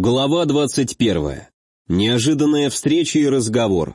Глава 21. Неожиданная встреча и разговор.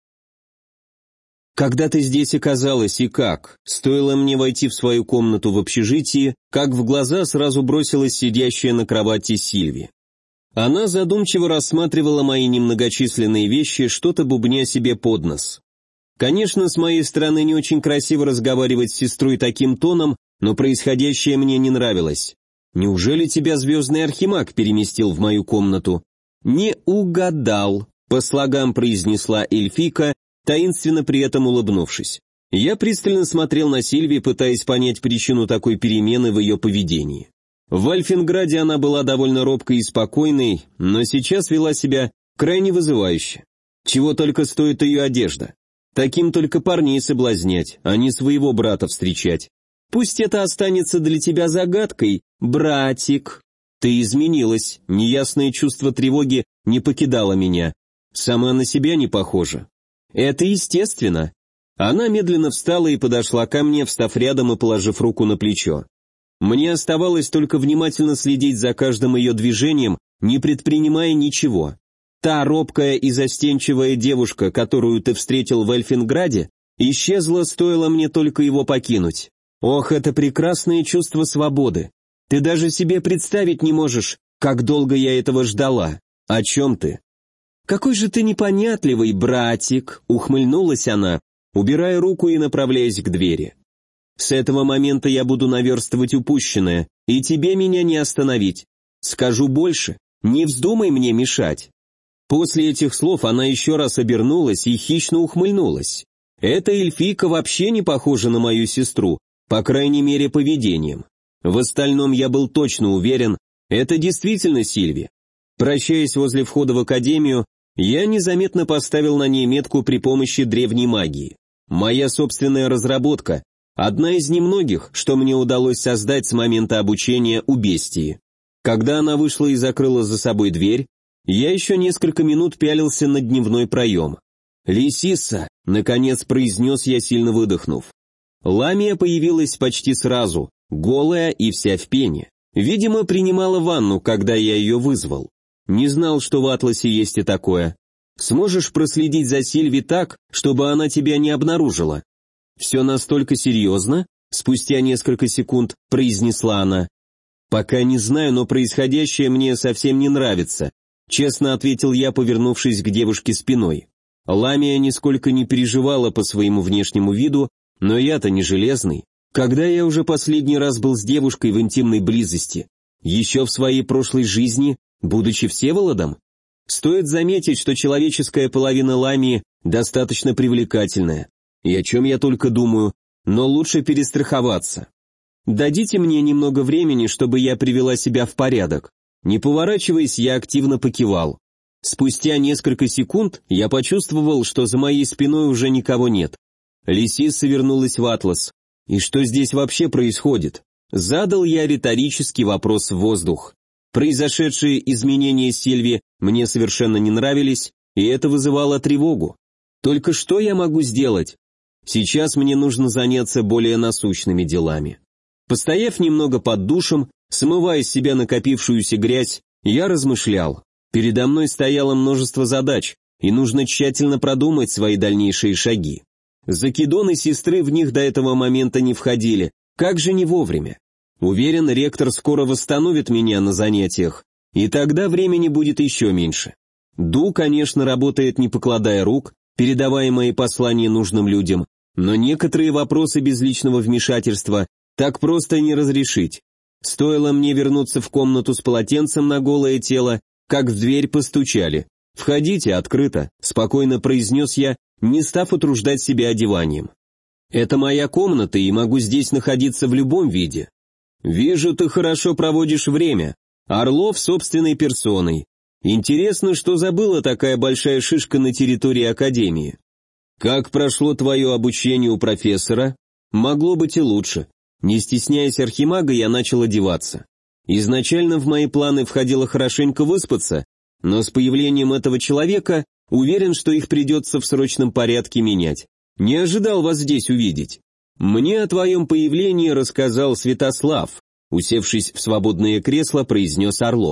Когда ты здесь оказалась и как? Стоило мне войти в свою комнату в общежитии, как в глаза сразу бросилась сидящая на кровати Сильви. Она задумчиво рассматривала мои немногочисленные вещи, что-то бубня себе под нос. Конечно, с моей стороны не очень красиво разговаривать с сестрой таким тоном, но происходящее мне не нравилось. «Неужели тебя звездный архимаг переместил в мою комнату?» «Не угадал», — по слогам произнесла эльфийка, таинственно при этом улыбнувшись. Я пристально смотрел на Сильви, пытаясь понять причину такой перемены в ее поведении. В Альфинграде она была довольно робкой и спокойной, но сейчас вела себя крайне вызывающе. Чего только стоит ее одежда. Таким только парней соблазнять, а не своего брата встречать. Пусть это останется для тебя загадкой, братик. Ты изменилась, неясное чувство тревоги не покидало меня. Сама на себя не похожа. Это естественно. Она медленно встала и подошла ко мне, встав рядом и положив руку на плечо. Мне оставалось только внимательно следить за каждым ее движением, не предпринимая ничего. Та робкая и застенчивая девушка, которую ты встретил в Эльфинграде, исчезла, стоило мне только его покинуть. Ох, это прекрасное чувство свободы. Ты даже себе представить не можешь, как долго я этого ждала. О чем ты? Какой же ты непонятливый, братик, ухмыльнулась она, убирая руку и направляясь к двери. С этого момента я буду наверстывать упущенное, и тебе меня не остановить. Скажу больше, не вздумай мне мешать. После этих слов она еще раз обернулась и хищно ухмыльнулась. Эта эльфийка вообще не похожа на мою сестру, по крайней мере поведением. В остальном я был точно уверен, это действительно Сильви. Прощаясь возле входа в академию, я незаметно поставил на ней метку при помощи древней магии. Моя собственная разработка, одна из немногих, что мне удалось создать с момента обучения у бестии. Когда она вышла и закрыла за собой дверь, я еще несколько минут пялился на дневной проем. «Лисиса», — наконец произнес я, сильно выдохнув. Ламия появилась почти сразу, голая и вся в пене. Видимо, принимала ванну, когда я ее вызвал. Не знал, что в Атласе есть и такое. Сможешь проследить за Сильви так, чтобы она тебя не обнаружила? Все настолько серьезно? Спустя несколько секунд произнесла она. Пока не знаю, но происходящее мне совсем не нравится. Честно ответил я, повернувшись к девушке спиной. Ламия нисколько не переживала по своему внешнему виду, но я-то не железный. Когда я уже последний раз был с девушкой в интимной близости? Еще в своей прошлой жизни, будучи Всеволодом? Стоит заметить, что человеческая половина Ламии достаточно привлекательная. И о чем я только думаю, но лучше перестраховаться. Дадите мне немного времени, чтобы я привела себя в порядок. Не поворачиваясь, я активно покивал. Спустя несколько секунд я почувствовал, что за моей спиной уже никого нет. Лисиса вернулась в Атлас. И что здесь вообще происходит? Задал я риторический вопрос в воздух. Произошедшие изменения Сильви мне совершенно не нравились, и это вызывало тревогу. Только что я могу сделать? Сейчас мне нужно заняться более насущными делами. Постояв немного под душем, смывая с себя накопившуюся грязь, я размышлял. Передо мной стояло множество задач, и нужно тщательно продумать свои дальнейшие шаги. Закидоны сестры в них до этого момента не входили, как же не вовремя. Уверен, ректор скоро восстановит меня на занятиях, и тогда времени будет еще меньше. Ду, конечно, работает не покладая рук, передавая мои послания нужным людям, но некоторые вопросы без личного вмешательства так просто не разрешить. Стоило мне вернуться в комнату с полотенцем на голое тело, как в дверь постучали. «Входите, открыто», — спокойно произнес я, не став утруждать себя одеванием. «Это моя комната, и могу здесь находиться в любом виде». «Вижу, ты хорошо проводишь время. Орлов собственной персоной. Интересно, что забыла такая большая шишка на территории Академии. Как прошло твое обучение у профессора? Могло быть и лучше». Не стесняясь архимага, я начал одеваться. Изначально в мои планы входило хорошенько выспаться, но с появлением этого человека уверен, что их придется в срочном порядке менять. Не ожидал вас здесь увидеть. Мне о твоем появлении рассказал Святослав, усевшись в свободное кресло, произнес Орлов.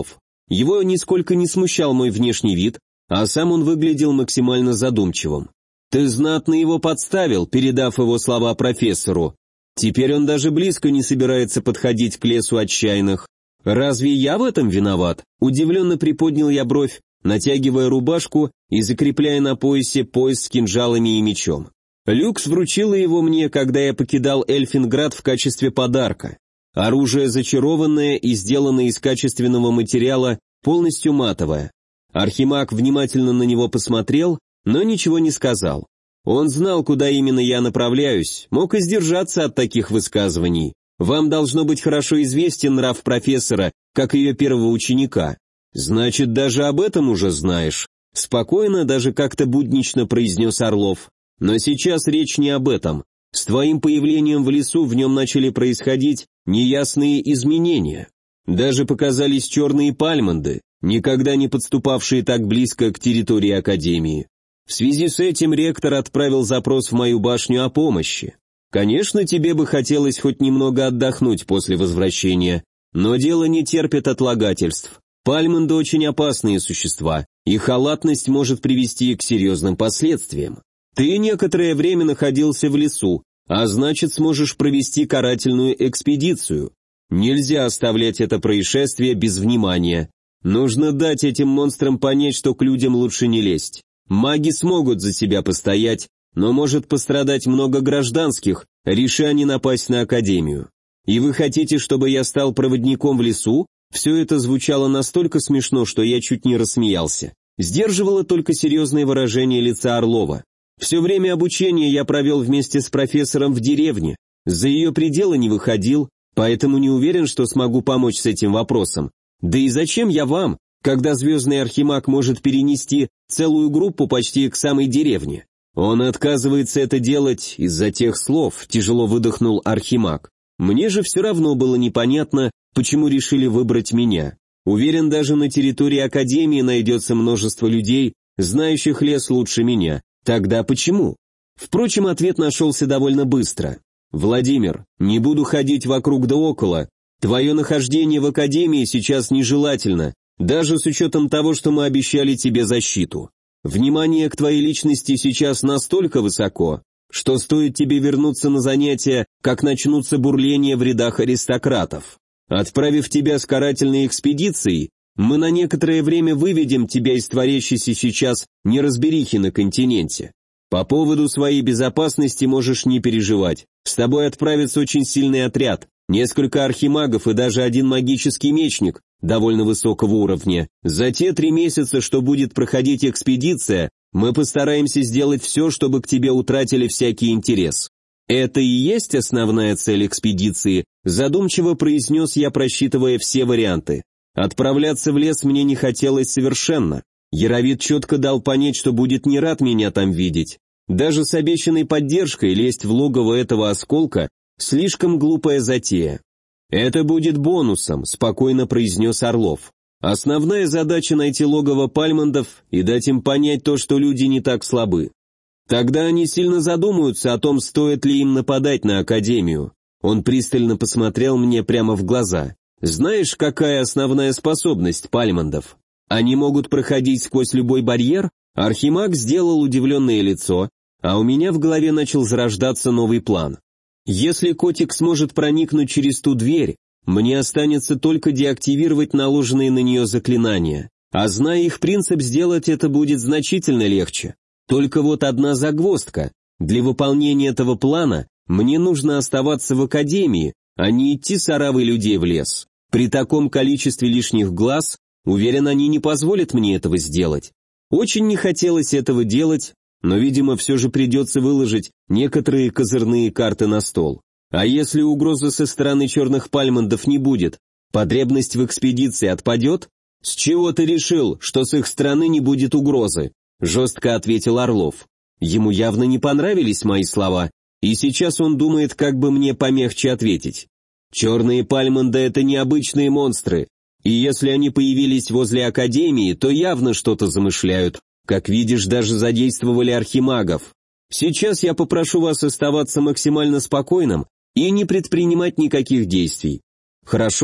Его нисколько не смущал мой внешний вид, а сам он выглядел максимально задумчивым. «Ты знатно его подставил, передав его слова профессору. Теперь он даже близко не собирается подходить к лесу отчаянных. Разве я в этом виноват?» Удивленно приподнял я бровь, натягивая рубашку и закрепляя на поясе пояс с кинжалами и мечом. Люкс вручила его мне, когда я покидал Эльфинград в качестве подарка. Оружие зачарованное и сделанное из качественного материала, полностью матовое. Архимаг внимательно на него посмотрел, но ничего не сказал. Он знал, куда именно я направляюсь, мог и сдержаться от таких высказываний. Вам должно быть хорошо известен нрав профессора, как ее первого ученика. Значит, даже об этом уже знаешь. Спокойно, даже как-то буднично произнес Орлов. Но сейчас речь не об этом. С твоим появлением в лесу в нем начали происходить неясные изменения. Даже показались черные пальмонды, никогда не подступавшие так близко к территории Академии. В связи с этим ректор отправил запрос в мою башню о помощи. Конечно, тебе бы хотелось хоть немного отдохнуть после возвращения, но дело не терпит отлагательств. Пальмонды очень опасные существа, и халатность может привести к серьезным последствиям. Ты некоторое время находился в лесу, а значит сможешь провести карательную экспедицию. Нельзя оставлять это происшествие без внимания. Нужно дать этим монстрам понять, что к людям лучше не лезть. Маги смогут за себя постоять, но может пострадать много гражданских, реши они напасть на Академию. И вы хотите, чтобы я стал проводником в лесу? Все это звучало настолько смешно, что я чуть не рассмеялся. Сдерживало только серьезное выражение лица Орлова. Все время обучения я провел вместе с профессором в деревне, за ее пределы не выходил, поэтому не уверен, что смогу помочь с этим вопросом. Да и зачем я вам, когда звездный архимаг может перенести целую группу почти к самой деревне? Он отказывается это делать из-за тех слов, тяжело выдохнул архимаг. Мне же все равно было непонятно, почему решили выбрать меня. Уверен, даже на территории Академии найдется множество людей, знающих лес лучше меня. Тогда почему? Впрочем, ответ нашелся довольно быстро. «Владимир, не буду ходить вокруг да около. Твое нахождение в Академии сейчас нежелательно, даже с учетом того, что мы обещали тебе защиту. Внимание к твоей личности сейчас настолько высоко, что стоит тебе вернуться на занятия, как начнутся бурления в рядах аристократов. Отправив тебя с карательной экспедицией, мы на некоторое время выведем тебя из творящейся сейчас неразберихи на континенте. По поводу своей безопасности можешь не переживать. С тобой отправится очень сильный отряд, несколько архимагов и даже один магический мечник довольно высокого уровня. За те 3 месяца, что будет проходить экспедиция, мы постараемся сделать все, чтобы к тебе утратили всякий интерес. Это и есть основная цель экспедиции, задумчиво произнес я, просчитывая все варианты. Отправляться в лес мне не хотелось совершенно. Яровид четко дал понять, что будет не рад меня там видеть. Даже с обещанной поддержкой лезть в логово этого осколка – слишком глупая затея. «Это будет бонусом», – спокойно произнес Орлов. «Основная задача – найти логово пальмондов и дать им понять то, что люди не так слабы. Тогда они сильно задумаются о том, стоит ли им нападать на Академию». Он пристально посмотрел мне прямо в глаза. «Знаешь, какая основная способность пальмондов? Они могут проходить сквозь любой барьер?» Архимаг сделал удивленное лицо, а у меня в голове начал зарождаться новый план. Если котик сможет проникнуть через ту дверь, мне останется только деактивировать наложенные на нее заклинания, а зная их принцип, сделать это будет значительно легче. Только вот одна загвоздка. Для выполнения этого плана мне нужно оставаться в Академии, а не идти с оравой людей в лес. При таком количестве лишних глаз, уверен, они не позволят мне этого сделать. Очень не хотелось этого делать, но, видимо, все же придется выложить некоторые козырные карты на стол. А если угрозы со стороны черных пальмондов не будет, потребность в экспедиции отпадет? «С чего ты решил, что с их стороны не будет угрозы?» – жестко ответил Орлов. Ему явно не понравились мои слова, и сейчас он думает, как бы мне помягче ответить. «Черные пальмонды – это необычные монстры, и если они появились возле Академии, то явно что-то замышляют. Как видишь, даже задействовали архимагов. Сейчас я попрошу вас оставаться максимально спокойным и не предпринимать никаких действий. Хорошо?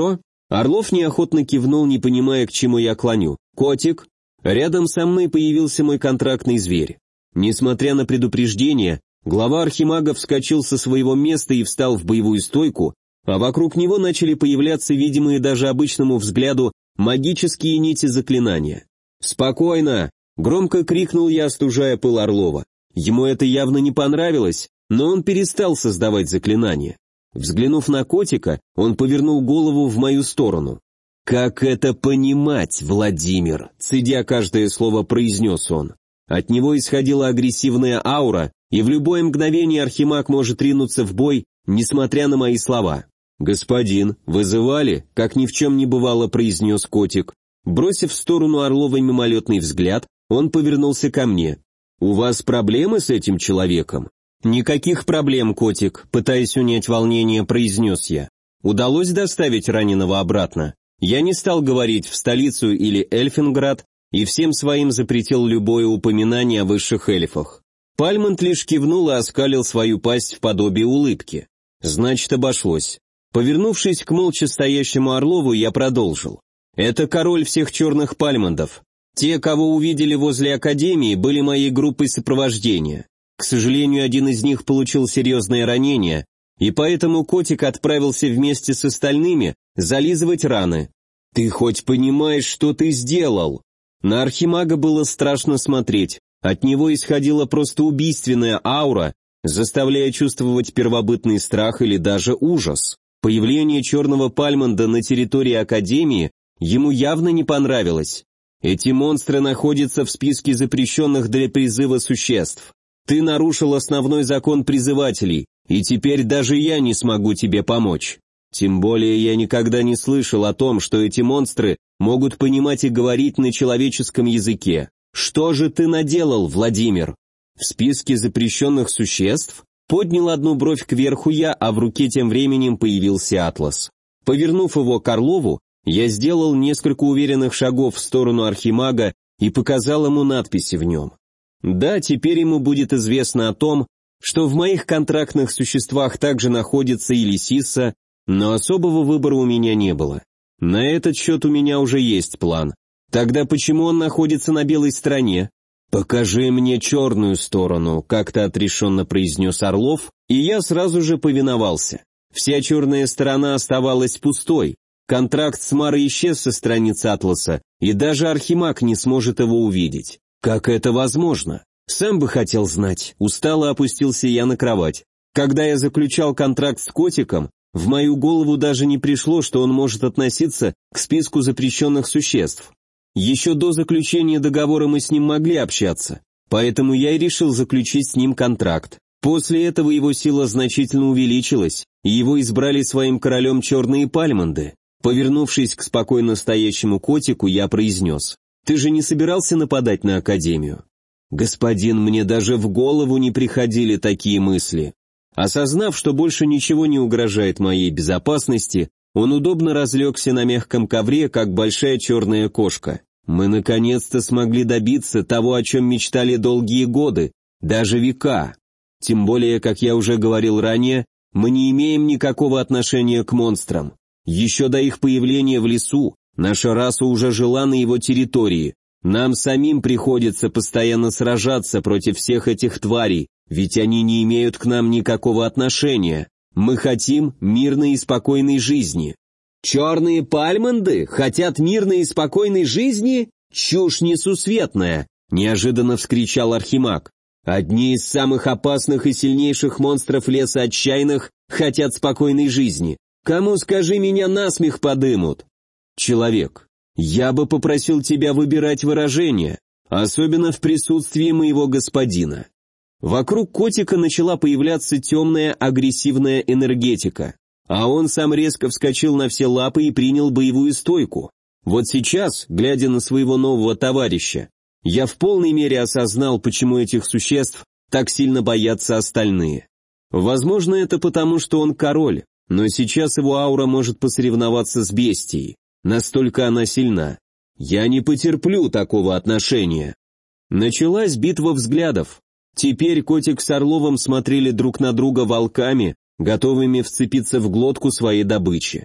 Орлов неохотно кивнул, не понимая, к чему я клоню. «Котик?» Рядом со мной появился мой контрактный зверь. Несмотря на предупреждение, глава архимагов вскочил со своего места и встал в боевую стойку, а вокруг него начали появляться видимые даже обычному взгляду магические нити заклинания. «Спокойно!» — громко крикнул я, остужая пыл Орлова. Ему это явно не понравилось, но он перестал создавать заклинания. Взглянув на котика, он повернул голову в мою сторону. «Как это понимать, Владимир?» — цедя каждое слово, произнес он. От него исходила агрессивная аура, и в любое мгновение архимаг может ринуться в бой, несмотря на мои слова. «Господин, вызывали?» — как ни в чем не бывало, произнес котик. Бросив в сторону Орлова мимолетный взгляд, он повернулся ко мне. «У вас проблемы с этим человеком?» «Никаких проблем, котик», — пытаясь унять волнение, произнес я. «Удалось доставить раненого обратно?» Я не стал говорить в столицу или Эльфинград и всем своим запретил любое упоминание о высших эльфах. Пальмонт лишь кивнул и оскалил свою пасть в подобие улыбки. Значит, обошлось. Повернувшись к молча стоящему Орлову, я продолжил. «Это король всех черных пальмондов. Те, кого увидели возле Академии, были моей группой сопровождения. К сожалению, один из них получил серьезное ранение, и поэтому котик отправился вместе с остальными зализывать раны. Ты хоть понимаешь, что ты сделал?» На архимага было страшно смотреть, от него исходила просто убийственная аура, заставляя чувствовать первобытный страх или даже ужас. Появление черного пальмонда на территории Академии ему явно не понравилось. Эти монстры находятся в списке запрещенных для призыва существ. Ты нарушил основной закон призывателей, и теперь даже я не смогу тебе помочь. Тем более я никогда не слышал о том, что эти монстры могут понимать и говорить на человеческом языке. Что же ты наделал, Владимир? В списке запрещенных существ поднял одну бровь кверху я, а в руке тем временем появился атлас. Повернув его к Орлову, я сделал несколько уверенных шагов в сторону архимага и показал ему надписи в нем. Да, теперь ему будет известно о том, что в моих контрактных существах также находится и Лисиса, но особого выбора у меня не было. На этот счет у меня уже есть план. Тогда почему он находится на белой стороне? «Покажи мне черную сторону», — как-то отрешенно произнес Орлов, и я сразу же повиновался. Вся черная сторона оставалась пустой. Контракт с Марой исчез со страницы атласа, и даже архимаг не сможет его увидеть. Как это возможно? Сам бы хотел знать. Устало опустился я на кровать. Когда я заключал контракт с котиком, в мою голову даже не пришло, что он может относиться к списку запрещенных существ. Еще до заключения договора мы с ним могли общаться, поэтому я и решил заключить с ним контракт. После этого его сила значительно увеличилась, и его избрали своим королем черные пальмонды. Повернувшись к спокойно стоящему котику, я произнес: «Ты же не собирался нападать на Академию?» «Господин, мне даже в голову не приходили такие мысли». Осознав, что больше ничего не угрожает моей безопасности, он удобно разлегся на мягком ковре, как большая черная кошка. Мы наконец-то смогли добиться того, о чем мечтали долгие годы, даже века. Тем более, как я уже говорил ранее, мы не имеем никакого отношения к монстрам. Еще до их появления в лесу наша раса уже жила на его территории. Нам самим приходится постоянно сражаться против всех этих тварей, ведь они не имеют к нам никакого отношения. Мы хотим мирной и спокойной жизни». «Черные пальмонды хотят мирной и спокойной жизни? Чушь несусветная!» — неожиданно вскричал архимаг. «Одни из самых опасных и сильнейших монстров леса отчаянных хотят спокойной жизни. Кому, скажи, меня насмех подымут?» «Человек, я бы попросил тебя выбирать выражения, особенно в присутствии моего господина». Вокруг котика начала появляться темная агрессивная энергетика, а он сам резко вскочил на все лапы и принял боевую стойку. Вот сейчас, глядя на своего нового товарища, я в полной мере осознал, почему этих существ так сильно боятся остальные. Возможно, это потому, что он король, но сейчас его аура может посоревноваться с бестией, настолько она сильна. Я не потерплю такого отношения. Началась битва взглядов. Теперь котик с Орловым смотрели друг на друга волками, готовыми вцепиться в глотку своей добычи.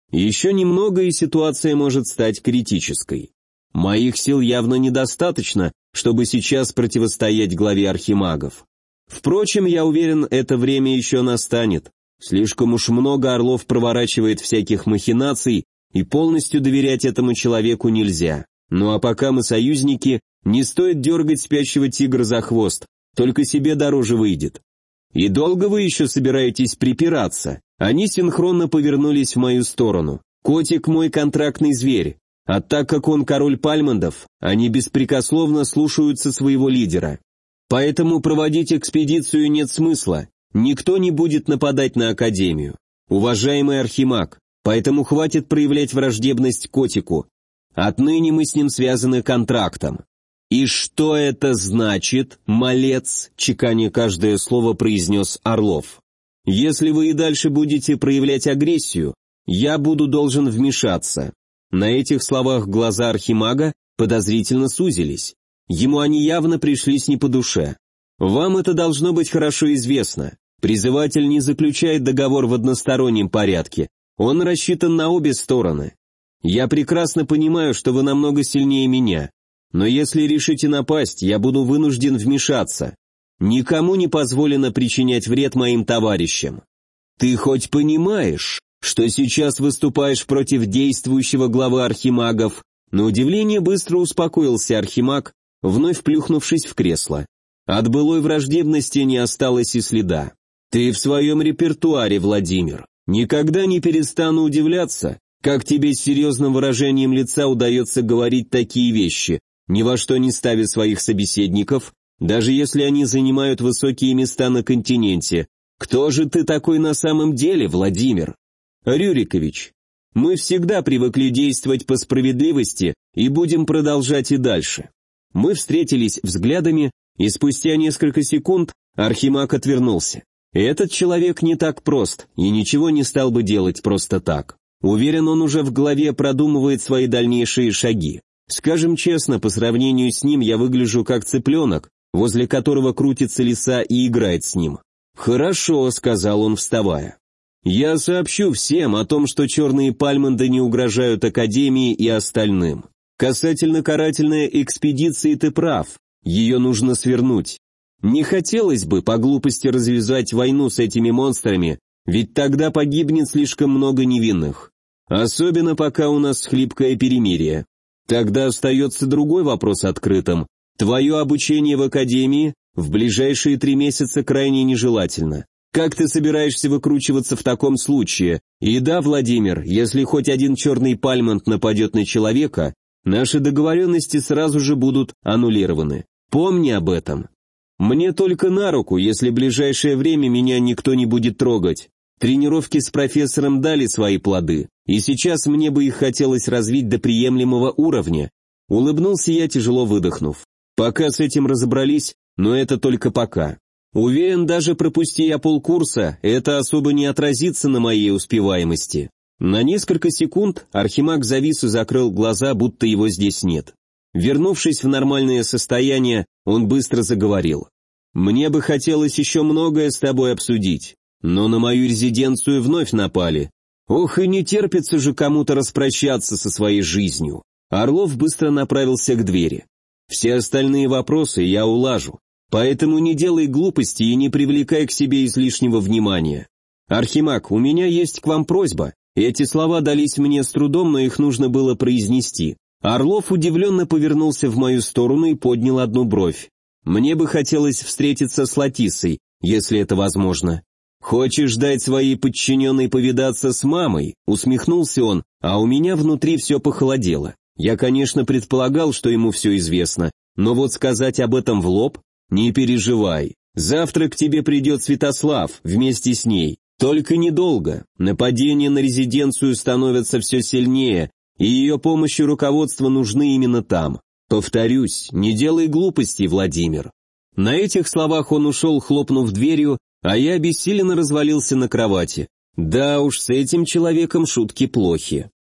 Еще немного, и ситуация может стать критической. Моих сил явно недостаточно, чтобы сейчас противостоять главе архимагов. Впрочем, я уверен, это время еще настанет. Слишком уж много Орлов проворачивает всяких махинаций, и полностью доверять этому человеку нельзя. Ну а пока мы союзники, не стоит дергать спящего тигра за хвост, только себе дороже выйдет. И долго вы еще собираетесь припираться? Они синхронно повернулись в мою сторону. Котик мой контрактный зверь, а так как он король Пальмондов, они беспрекословно слушаются своего лидера. Поэтому проводить экспедицию нет смысла, никто не будет нападать на Академию. Уважаемый архимаг, поэтому хватит проявлять враждебность котику. Отныне мы с ним связаны контрактом. «И что это значит, малец?» — чеканя каждое слово произнес Орлов. «Если вы и дальше будете проявлять агрессию, я буду должен вмешаться». На этих словах глаза архимага подозрительно сузились. Ему они явно пришлись не по душе. «Вам это должно быть хорошо известно. Призыватель не заключает договор в одностороннем порядке. Он рассчитан на обе стороны. Я прекрасно понимаю, что вы намного сильнее меня. Но если решите напасть, я буду вынужден вмешаться. Никому не позволено причинять вред моим товарищам. Ты хоть понимаешь, что сейчас выступаешь против действующего главы архимагов?» На удивление быстро успокоился архимаг, вновь плюхнувшись в кресло. От былой враждебности не осталось и следа. «Ты в своем репертуаре, Владимир. Никогда не перестану удивляться, как тебе с серьезным выражением лица удается говорить такие вещи, ни во что не ставя своих собеседников, даже если они занимают высокие места на континенте. Кто же ты такой на самом деле, Владимир?» «Рюрикович, мы всегда привыкли действовать по справедливости и будем продолжать и дальше». Мы встретились взглядами, и спустя несколько секунд архимаг отвернулся. Этот человек не так прост и ничего не стал бы делать просто так. Уверен, он уже в голове продумывает свои дальнейшие шаги. Скажем честно, по сравнению с ним я выгляжу как цыпленок, возле которого крутится лиса и играет с ним. «Хорошо», — сказал он, вставая. «Я сообщу всем о том, что черные Пальмонды не угрожают Академии и остальным. Касательно карательной экспедиции ты прав, ее нужно свернуть. Не хотелось бы по глупости развязать войну с этими монстрами, ведь тогда погибнет слишком много невинных. Особенно пока у нас хлипкое перемирие. Тогда остается другой вопрос открытым. Твое обучение в Академии в ближайшие 3 месяца крайне нежелательно. Как ты собираешься выкручиваться в таком случае? И да, Владимир, если хоть один черный Пальмонд нападет на человека, наши договоренности сразу же будут аннулированы. Помни об этом. Мне только на руку, если в ближайшее время меня никто не будет трогать. Тренировки с профессором дали свои плоды, и сейчас мне бы их хотелось развить до приемлемого уровня. Улыбнулся я, тяжело выдохнув. Пока с этим разобрались, но это только пока. Уверен, даже пропусти я полкурса, это особо не отразится на моей успеваемости. На несколько секунд архимаг завис и закрыл глаза, будто его здесь нет. Вернувшись в нормальное состояние, он быстро заговорил. «Мне бы хотелось еще многое с тобой обсудить, но на мою резиденцию вновь напали. Ох, и не терпится же кому-то распрощаться со своей жизнью». Орлов быстро направился к двери. «Все остальные вопросы я улажу, поэтому не делай глупости и не привлекай к себе излишнего внимания. Архимаг, у меня есть к вам просьба». Эти слова дались мне с трудом, но их нужно было произнести. Орлов удивленно повернулся в мою сторону и поднял одну бровь. «Мне бы хотелось встретиться с Латисой, если это возможно». «Хочешь дать своей подчиненной повидаться с мамой?» — усмехнулся он, а у меня внутри все похолодело. Я, конечно, предполагал, что ему все известно, но вот сказать об этом в лоб? Не переживай. Завтра к тебе придет Святослав вместе с ней. Только недолго. Нападения на резиденцию становятся все сильнее, и ее помощь и руководство нужны именно там. Повторюсь, не делай глупостей, Владимир». На этих словах он ушел, хлопнув дверью, а я обессиленно развалился на кровати. Да уж, с этим человеком шутки плохи.